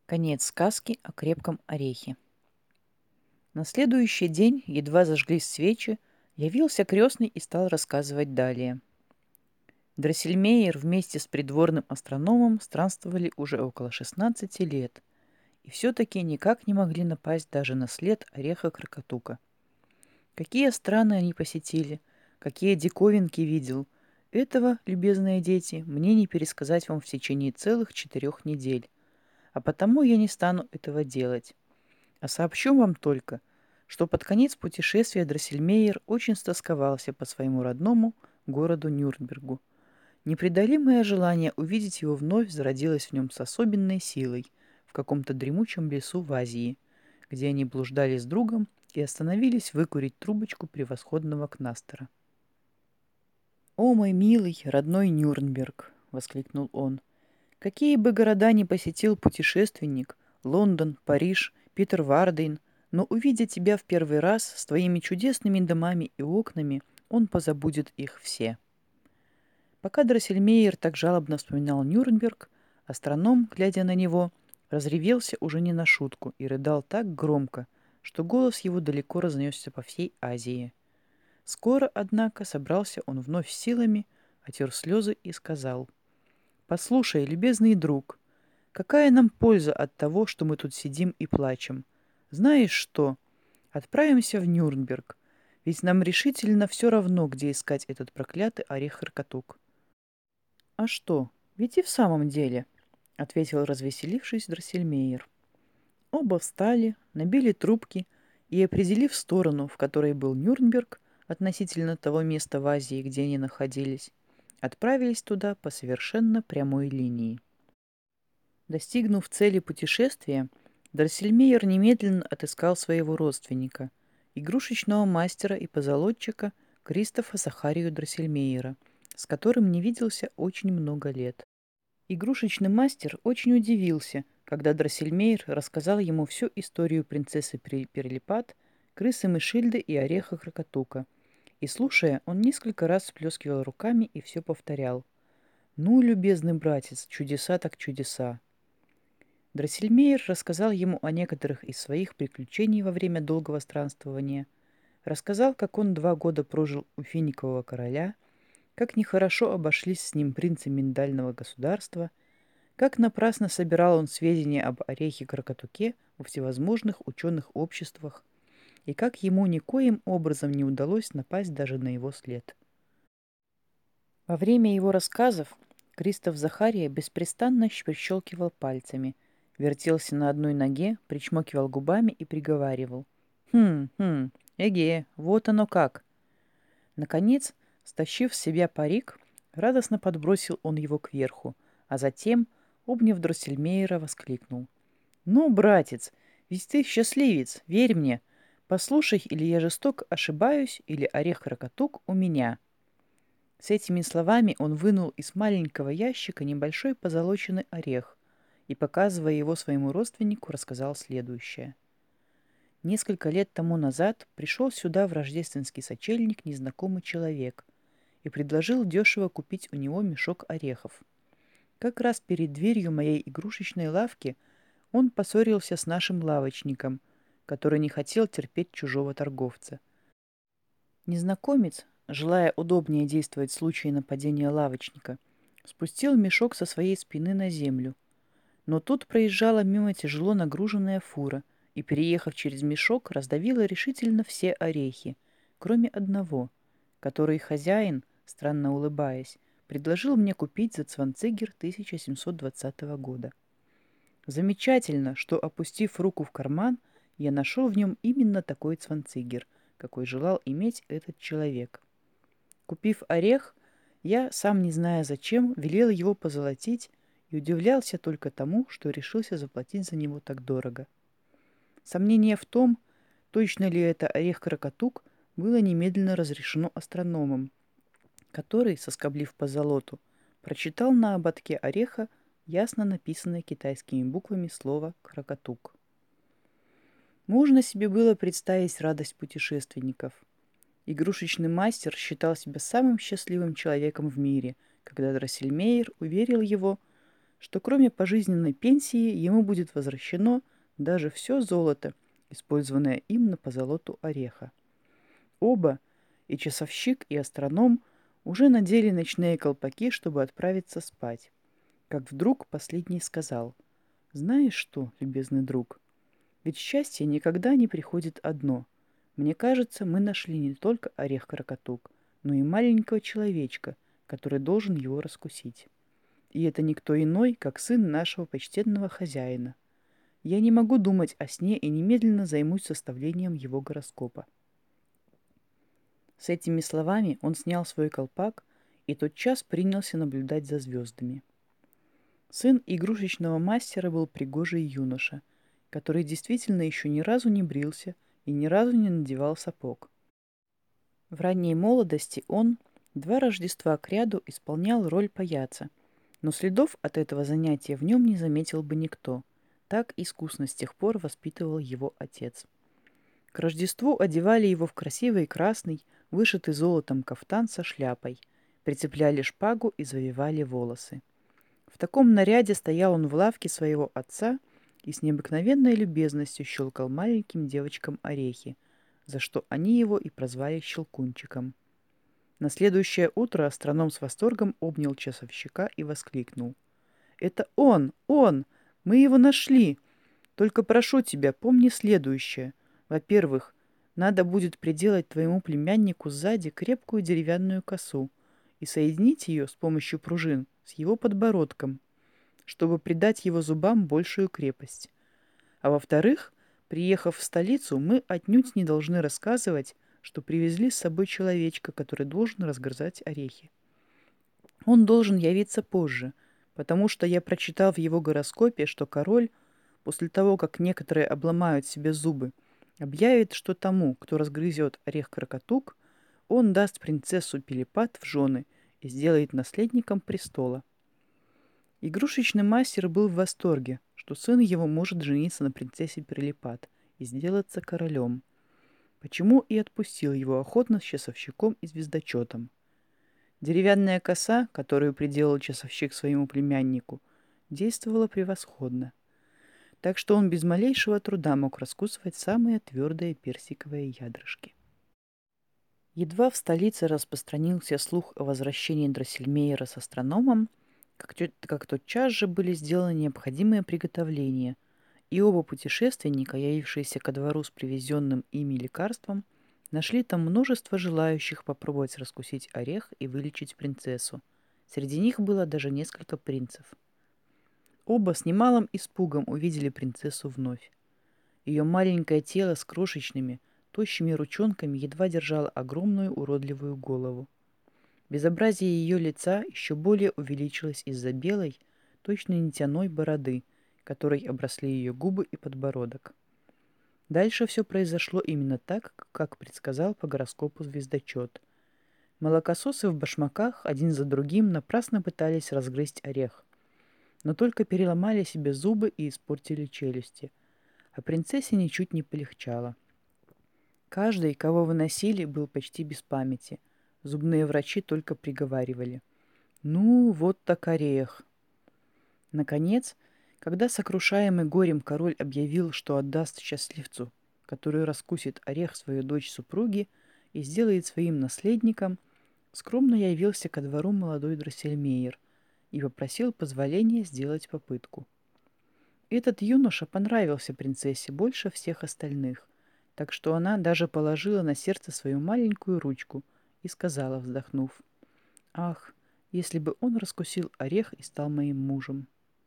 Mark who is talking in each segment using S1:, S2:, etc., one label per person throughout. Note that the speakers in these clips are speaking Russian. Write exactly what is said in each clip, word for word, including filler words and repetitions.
S1: Конец сказки о крепком орехе. На следующий день, едва зажглись свечи, явился крестный и стал рассказывать далее. Дроссельмейер вместе с придворным астрономом странствовали уже около шестнадцати лет, и все-таки никак не могли напасть даже на след ореха Крокотука. Какие страны они посетили, какие диковинки видел, этого, любезные дети, мне не пересказать вам в течение целых четырех недель, а потому я не стану этого делать. А сообщу вам только, что под конец путешествия Дроссельмейер очень стосковался по своему родному городу Нюрнбергу. Непреодолимое желание увидеть его вновь зародилось в нем с особенной силой в каком-то дремучем лесу в Азии, где они блуждали с другом и остановились выкурить трубочку превосходного кнастера. «О, мой милый, родной Нюрнберг!» — воскликнул он. «Какие бы города ни посетил путешественник — Лондон, Париж, Питер Вардейн, но увидя тебя в первый раз с твоими чудесными домами и окнами, он позабудет их все». Пока Дроссельмейер так жалобно вспоминал Нюрнберг, астроном, глядя на него, разревелся уже не на шутку и рыдал так громко, что голос его далеко разнесся по всей Азии. Скоро, однако, собрался он вновь с силами, отер слезы и сказал: «Послушай, любезный друг, какая нам польза от того, что мы тут сидим и плачем? Знаешь что? Отправимся в Нюрнберг, ведь нам решительно все равно, где искать этот проклятый орех-крокотук». «А что? Ведь и в самом деле», — ответил развеселившись Дроссельмейер. Оба встали, набили трубки и, определив сторону, в которой был Нюрнберг, относительно того места в Азии, где они находились, отправились туда по совершенно прямой линии. Достигнув цели путешествия, Дроссельмейер немедленно отыскал своего родственника, игрушечного мастера и позолотчика Кристофа Захарию Дроссельмейера, с которым не виделся очень много лет. Игрушечный мастер очень удивился, когда Дроссельмейер рассказал ему всю историю принцессы Перлипат, крысы Мышильды и ореха Крокотука. И, слушая, он несколько раз всплескивал руками и все повторял: «Ну, любезный братец, чудеса так чудеса». Дроссельмейер рассказал ему о некоторых из своих приключений во время долгого странствования, рассказал, как он два года прожил у финикового короля, как нехорошо обошлись с ним принцы миндального государства, как напрасно собирал он сведения об орехе-крокотуке во всевозможных ученых обществах, и как ему никоим образом не удалось напасть даже на его след. Во время его рассказов Кристоф Захария беспрестанно прищелкивал пальцами, вертелся на одной ноге, причмокивал губами и приговаривал: «Хм, хм, эге, вот оно как!» Наконец, стащив с себя парик, радостно подбросил он его кверху, а затем, обняв Дроссельмейера, воскликнул: «Ну, братец, ведь ты счастливец, верь мне. Послушай, или я жестоко ошибаюсь, или орех-крокотук у меня». С этими словами он вынул из маленького ящика небольшой позолоченный орех и, показывая его своему родственнику, рассказал следующее. Несколько лет тому назад пришел сюда в рождественский сочельник незнакомый человек и предложил дешево купить у него мешок орехов. Как раз перед дверью моей игрушечной лавки он поссорился с нашим лавочником, который не хотел терпеть чужого торговца. Незнакомец, желая удобнее действовать в случае нападения лавочника, спустил мешок со своей спины на землю. Но тут проезжала мимо тяжело нагруженная фура и, переехав через мешок, раздавила решительно все орехи, кроме одного, который хозяин, странно улыбаясь, предложил мне купить за цванцигер тысяча семьсот двадцатого года. Замечательно, что, опустив руку в карман, я нашел в нем именно такой цванцигер, какой желал иметь этот человек. Купив орех, я, сам не зная зачем, велел его позолотить и удивлялся только тому, что решился заплатить за него так дорого. Сомнение в том, точно ли это орех-крокотук, было немедленно разрешено астрономом, который, соскоблив по золоту, прочитал на ободке ореха ясно написанное китайскими буквами слово «крокотук». Можно себе было представить радость путешественников. Игрушечный мастер считал себя самым счастливым человеком в мире, когда Дроссельмейер уверил его, что кроме пожизненной пенсии ему будет возвращено даже все золото, использованное им на позолоту ореха. Оба, и часовщик, и астроном, уже надели ночные колпаки, чтобы отправиться спать. Как вдруг последний сказал: «Знаешь что, любезный друг, ведь счастье никогда не приходит одно. Мне кажется, мы нашли не только орех-крокотук, но и маленького человечка, который должен его раскусить. И это никто иной, как сын нашего почтенного хозяина. Я не могу думать о сне и немедленно займусь составлением его гороскопа». С этими словами он снял свой колпак и тотчас принялся наблюдать за звездами. Сын игрушечного мастера был пригожий юноша, который действительно еще ни разу не брился и ни разу не надевал сапог. В ранней молодости он два Рождества кряду исполнял роль паяца, но следов от этого занятия в нем не заметил бы никто. Так искусно с тех пор воспитывал его отец. К Рождеству одевали его в красивый красный, вышитый золотом кафтан со шляпой, прицепляли шпагу и завивали волосы. В таком наряде стоял он в лавке своего отца и с необыкновенной любезностью щелкал маленьким девочкам орехи, за что они его и прозвали Щелкунчиком. На следующее утро астроном с восторгом обнял часовщика и воскликнул: «Это он! Он! Мы его нашли! Только прошу тебя, помни следующее. Во-первых, надо будет приделать твоему племяннику сзади крепкую деревянную косу и соединить ее с помощью пружин с его подбородком, чтобы придать его зубам большую крепость. А во-вторых, приехав в столицу, мы отнюдь не должны рассказывать, что привезли с собой человечка, который должен разгрызать орехи. Он должен явиться позже, потому что я прочитал в его гороскопе, что король, после того, как некоторые обломают себе зубы, объявит, что тому, кто разгрызет орех-крокотук, он даст принцессу Пилипат в жены и сделает наследником престола». Игрушечный мастер был в восторге, что сын его может жениться на принцессе Пилипат и сделаться королем. Почему и отпустил его охотно с часовщиком и звездочетом. Деревянная коса, которую приделал часовщик своему племяннику, действовала превосходно, так что он без малейшего труда мог раскусывать самые твердые персиковые ядрышки. Едва в столице распространился слух о возвращении Дроссельмейера с астрономом, как, тё- как тотчас же были сделаны необходимые приготовления, и оба путешественника, явившиеся ко двору с привезенным ими лекарством, нашли там множество желающих попробовать раскусить орех и вылечить принцессу. Среди них было даже несколько принцев. Оба с немалым испугом увидели принцессу вновь. Ее маленькое тело с крошечными, тощими ручонками едва держало огромную уродливую голову. Безобразие ее лица еще более увеличилось из-за белой, точно нитяной бороды, которой обросли ее губы и подбородок. Дальше все произошло именно так, как предсказал по гороскопу звездочет. Молокососы в башмаках один за другим напрасно пытались разгрызть орех, но только переломали себе зубы и испортили челюсти, а принцессе ничуть не полегчало. Каждый, кого выносили, был почти без памяти. Зубные врачи только приговаривали: «Ну, вот так орех». Наконец, когда сокрушаемый горем король объявил, что отдаст счастливцу, который раскусит орех, свою дочь-супруги и сделает своим наследником, скромно явился ко двору молодой Дроссельмейер и попросил позволения сделать попытку. Этот юноша понравился принцессе больше всех остальных, так что она даже положила на сердце свою маленькую ручку и сказала, вздохнув: «Ах, если бы он раскусил орех и стал моим мужем».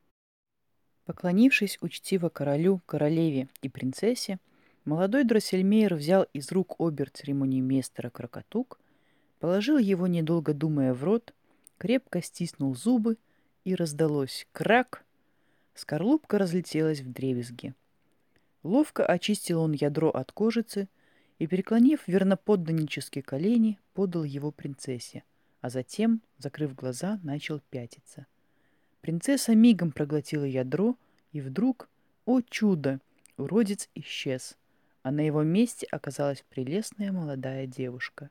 S1: Поклонившись учтиво королю, королеве и принцессе, молодой Дроссельмейер взял из рук обер-церемониймейстера крокотук, положил его, недолго думая, в рот, крепко стиснул зубы, и раздалось крак. Скорлупка разлетелась вдребезги. Ловко очистил он ядро от кожицы и, переклонив верноподданнические колени, подал его принцессе, а затем, закрыв глаза, начал пятиться. Принцесса мигом проглотила ядро, и вдруг, о чудо, уродец исчез, а на его месте оказалась прелестная молодая девушка.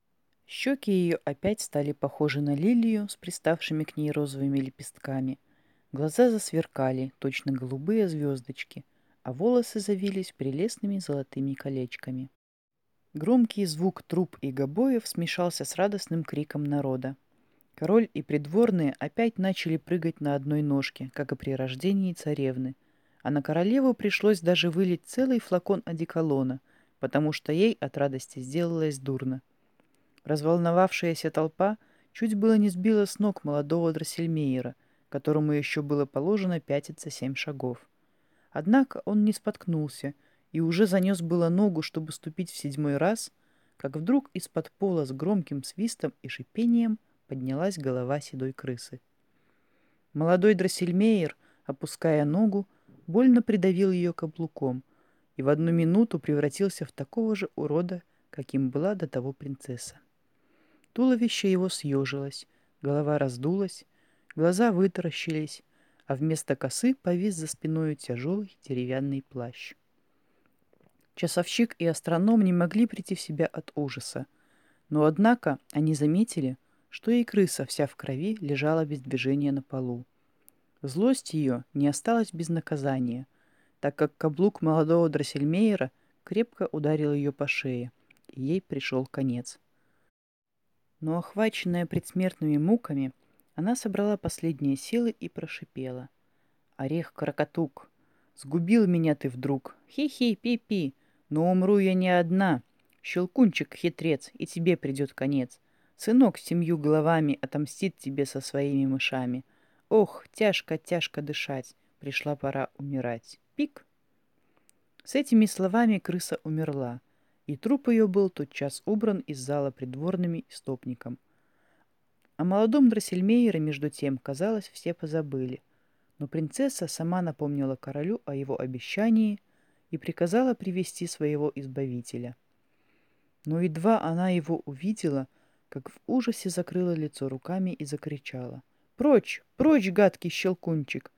S1: Щеки ее опять стали похожи на лилию с приставшими к ней розовыми лепестками, Глаза засверкали, точно голубые звездочки, а волосы завились прелестными золотыми колечками. Громкий звук труб и гобоев смешался с радостным криком народа. Король и придворные опять начали прыгать на одной ножке, как и при рождении царевны, а на королеву пришлось даже вылить целый флакон одеколона, потому что ей от радости сделалось дурно. Разволновавшаяся толпа чуть было не сбила с ног молодого Дроссельмейера, которому еще было положено пятиться семь шагов. Однако он не споткнулся и уже занес было ногу, чтобы ступить в седьмой раз, как вдруг из-под пола с громким свистом и шипением поднялась голова седой крысы. Молодой Дроссельмейер, опуская ногу, больно придавил ее каблуком и в одну минуту превратился в такого же урода, каким была до того принцесса. Туловище его съежилось, голова раздулась, глаза вытаращились, а вместо косы повис за спиной тяжелый деревянный плащ. Часовщик и астроном не могли прийти в себя от ужаса, но однако они заметили, что и крыса вся в крови лежала без движения на полу. Злость ее не осталась без наказания, так как каблук молодого Дроссельмейера крепко ударил ее по шее, и ей пришел конец. Но, охваченная предсмертными муками, она собрала последние силы и прошипела. «Орех-крокотук, сгубил меня ты вдруг! Хи-хи, пи-пи! Но умру я не одна! Щелкунчик-хитрец, и тебе придет конец! Сынок с семью головами отомстит тебе со своими мышами! Ох, тяжко-тяжко дышать! Пришла пора умирать! Пик!» С этими словами крыса умерла, и труп ее был тотчас убран из зала придворными истопником. О молодом Дроссельмейере, между тем, казалось, все позабыли, но принцесса сама напомнила королю о его обещании и приказала привести своего избавителя. Но едва она его увидела, как в ужасе закрыла лицо руками и закричала: «Прочь! Прочь, гадкий щелкунчик!»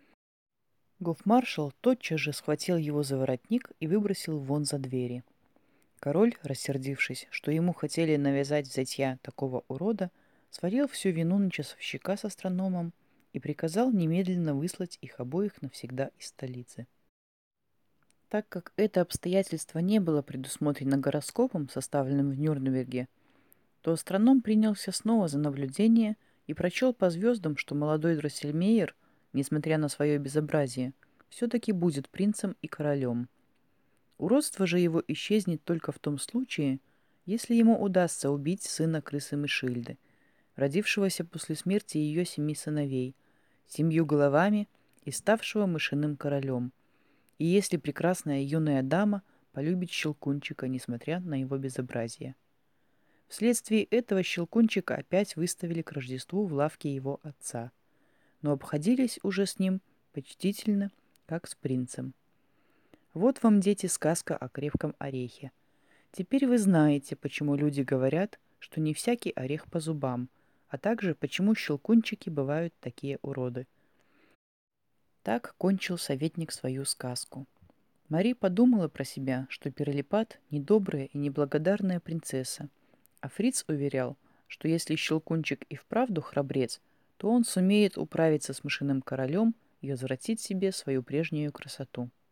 S1: Гофмаршал тотчас же схватил его за воротник и выбросил вон за двери. Король, рассердившись, что ему хотели навязать взятья такого урода, свалил всю вину на часовщика с астрономом и приказал немедленно выслать их обоих навсегда из столицы. Так как это обстоятельство не было предусмотрено гороскопом, составленным в Нюрнберге, то астроном принялся снова за наблюдение и прочел по звездам, что молодой Дроссельмейер, несмотря на свое безобразие, все-таки будет принцем и королем. Уродство же его исчезнет только в том случае, если ему удастся убить сына крысы Мышильды, родившегося после смерти ее семи сыновей, семью головами и ставшего мышиным королем, и если прекрасная юная дама полюбит Щелкунчика, несмотря на его безобразие. Вследствие этого Щелкунчика опять выставили к Рождеству в лавке его отца, но обходились уже с ним почтительно, как с принцем. Вот вам, дети, сказка о крепком орехе. Теперь вы знаете, почему люди говорят, что не всякий орех по зубам, а также почему щелкунчики бывают такие уроды. Так кончил советник свою сказку. Мари подумала про себя, что Пирлипат – недобрая и неблагодарная принцесса, а Фриц уверял, что если Щелкунчик и вправду храбрец, то он сумеет управиться с мышиным королем и возвратить себе свою прежнюю красоту.